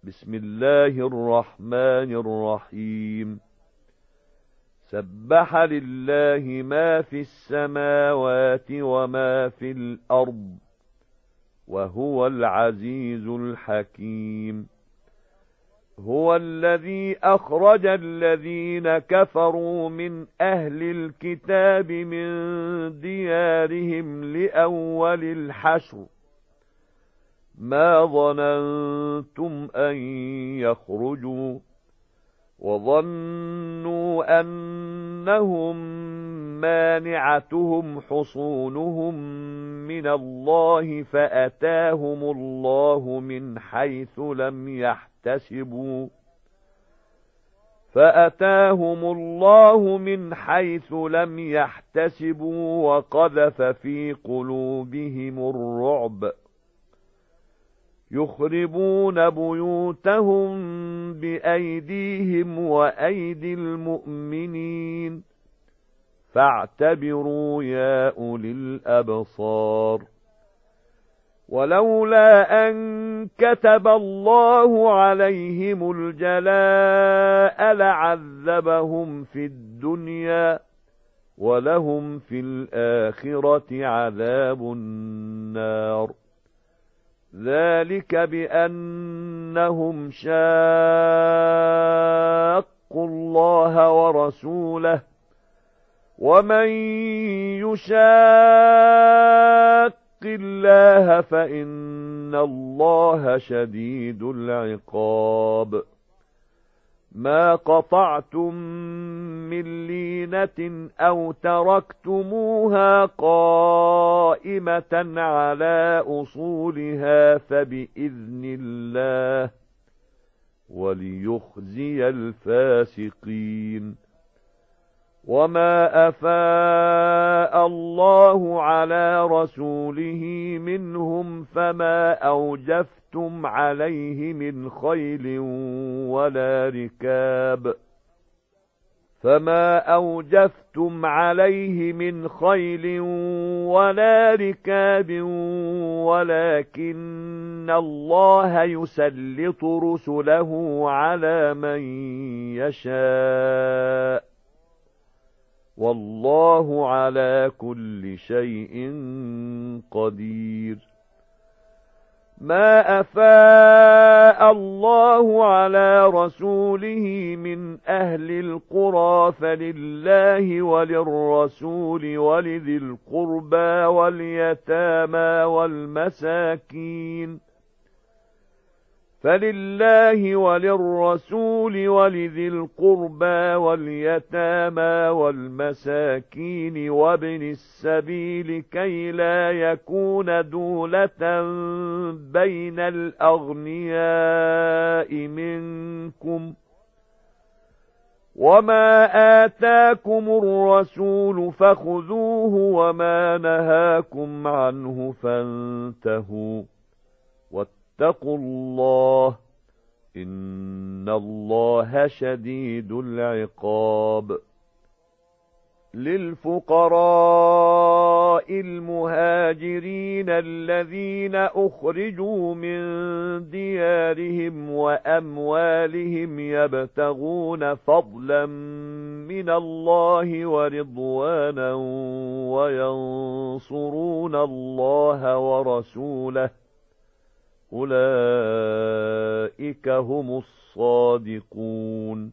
بسم الله الرحمن الرحيم سبح لله ما في السماوات وما في الأرض وهو العزيز الحكيم هو الذي أخرج الذين كفروا من أهل الكتاب من ديارهم لأول الحشر ما ظننتم أن يخرجوا وظنوا أنهم مانعتهم حصونهم من الله فأتاهم الله من حيث لم يحتسبوا وقذف في قلوبهم الرعب يخربون بيوتهم بأيديهم وأيدي المؤمنين فاعتبروا يا أولي الأبصار ولولا أن كتب الله عليهم الجلاء لعذبهم في الدنيا ولهم في الآخرة عذاب النار ذلك بأنهم شاقوا الله ورسوله ومن يشاق الله فإن الله شديد العقاب ما قطعتم من لينة أو تركتموها قائمة على أصولها فبإذن الله وليخزي الفاسقين وما أفاء الله على رسوله منهم فما أوجفتم عليه من خيل ولا ركاب ولكن الله يسلط رسله على من يشاء والله على كل شيء قدير ما أفاء الله على رسوله من أهل القرى فلله وللرسول ولذي القربى واليتامى والمساكين وابن السبيل كي لا يكون دولة بين الأغنياء منكم وما آتاكم الرسول فخذوه وما نهاكم عنه فانتهوا واتقوا الله إن الله شديد العقاب للفقراء المهاجرين الذين أخرجوا من ديارهم وأموالهم يبتغون فضلا من الله ورضوانا وينصرون الله ورسوله أولئك هم الصادقون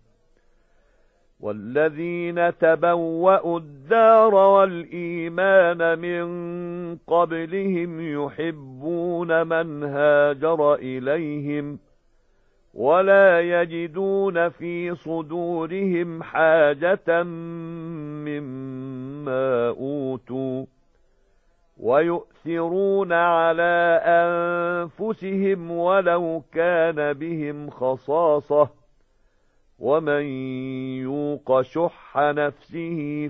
والذين تبوأوا الدار والإيمان من قبلهم يحبون من هاجر إليهم ولا يجدون في صدورهم حاجة مما أوتوا ويؤثرون على أنفسهم ولو كان بهم خصاصة ومن يوق شح نفسه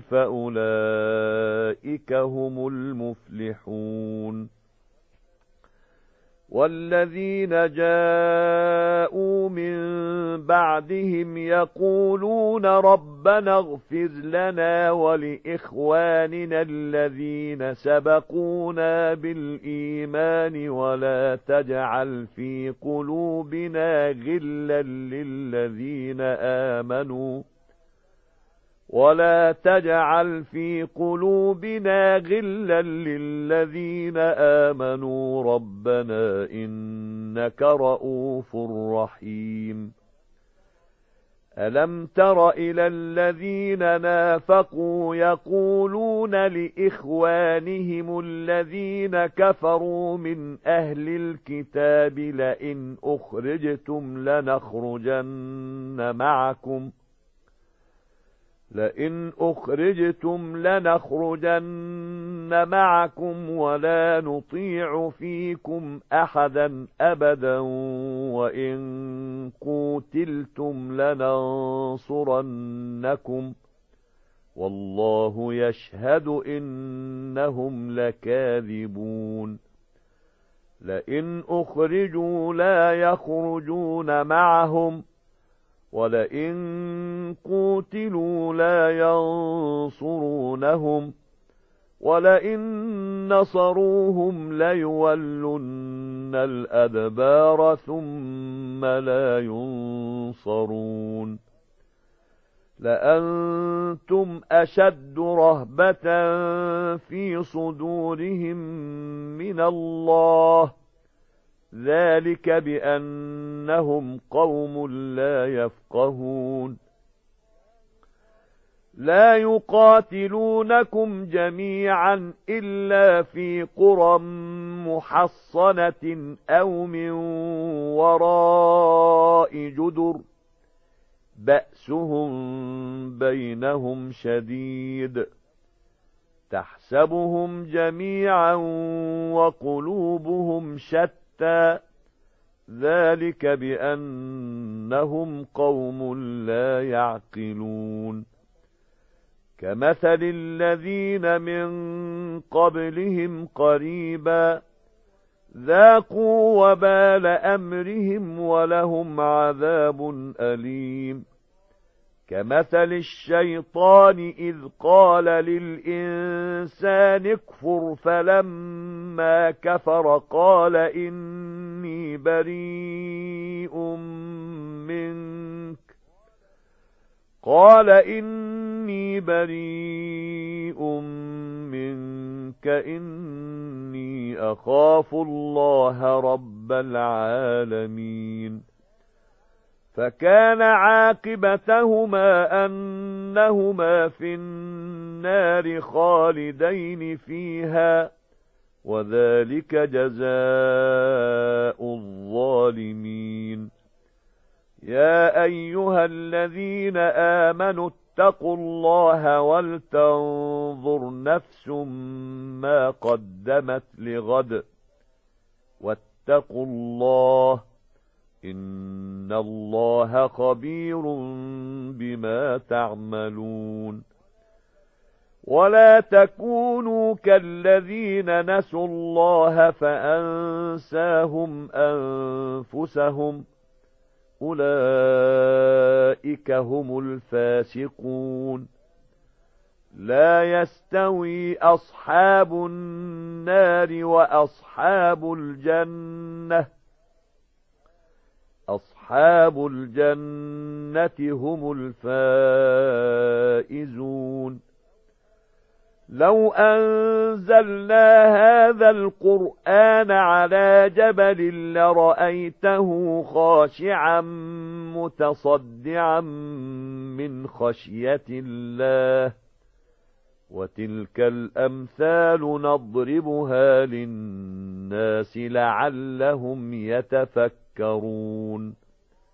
فأولئك هم المفلحون والذين جاءوا من بعدهم يقولون ربنا اغفر لنا ولإخواننا الذين سبقونا بالإيمان ولا تجعل في قلوبنا غلا للذين آمنوا ربنا إنك رؤوف رحيم. ألم تر إلى الذين نافقوا يقولون لإخوانهم الذين كفروا من أهل الكتاب لئن أخرجتم لنخرجن معكم ولا نطيع فيكم أحدا أبدا وإن قوتلتم لننصرنكم والله يشهد إنهم لكاذبون. لئن أخرجوا لا يخرجون معهم ولئن قوتلوا لا ينصرونهم ولئن نصروهم ليولن الأدبار ثم لا ينصرون. لأنتم أشد رهبة في صدورهم من الله ذلك بأنهم قوم لا يفقهون. لا يقاتلونكم جميعا إلا في قرى محصنة أو من وراء جدر بأسهم بينهم شديد تحسبهم جميعا وقلوبهم شتى ذلك بأنهم قوم لا يعقلون. كمثل الذين من قبلهم قريبا ذاقوا وبال أمرهم ولهم عذاب أليم. كمثل الشيطان إذ قال للإنسان اكفر فلما كفر قال إني بريء منك إني أخاف الله رب العالمين. فكان عاقبتهما أنهما في النار خالدين فيها وذلك جزاء الظالمين. يا أيها الذين آمنوا اتقوا الله ولتنظر نفس ما قدمت لغد واتقوا الله إن الله خبير بما تعملون. ولا تكونوا كالذين نسوا الله فأنساهم أنفسهم أولئك هم الفاسقون. لا يستوي أصحاب النار وأصحاب الجنة أصحاب الجنة هم الفائزون. لو أنزلنا هذا القرآن على جبل لرأيته خاشعا متصدعا من خشية الله وتلك الأمثال نضربها للناس لعلهم يتفكرون.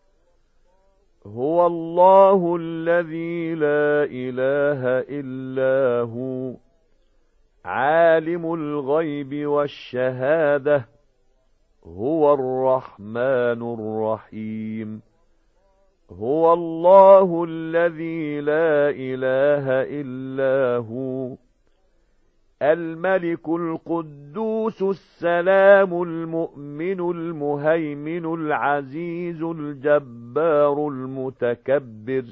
هو الله الذي لا إله إلا هو عالم الغيب والشهادة هو الرحمن الرحيم. هو الله الذي لا إله إلا هو الملك القدوس السلام المؤمن المهيمن العزيز الجبار المتكبر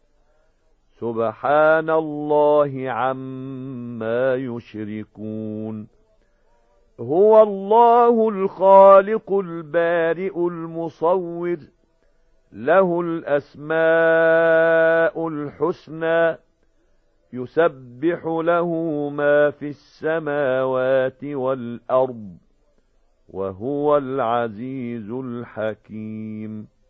سبحان الله عما يشركون هو الله الخالق البارئ المصور له الأسماء الحسنى يسبح له ما في السماوات والأرض وهو العزيز الحكيم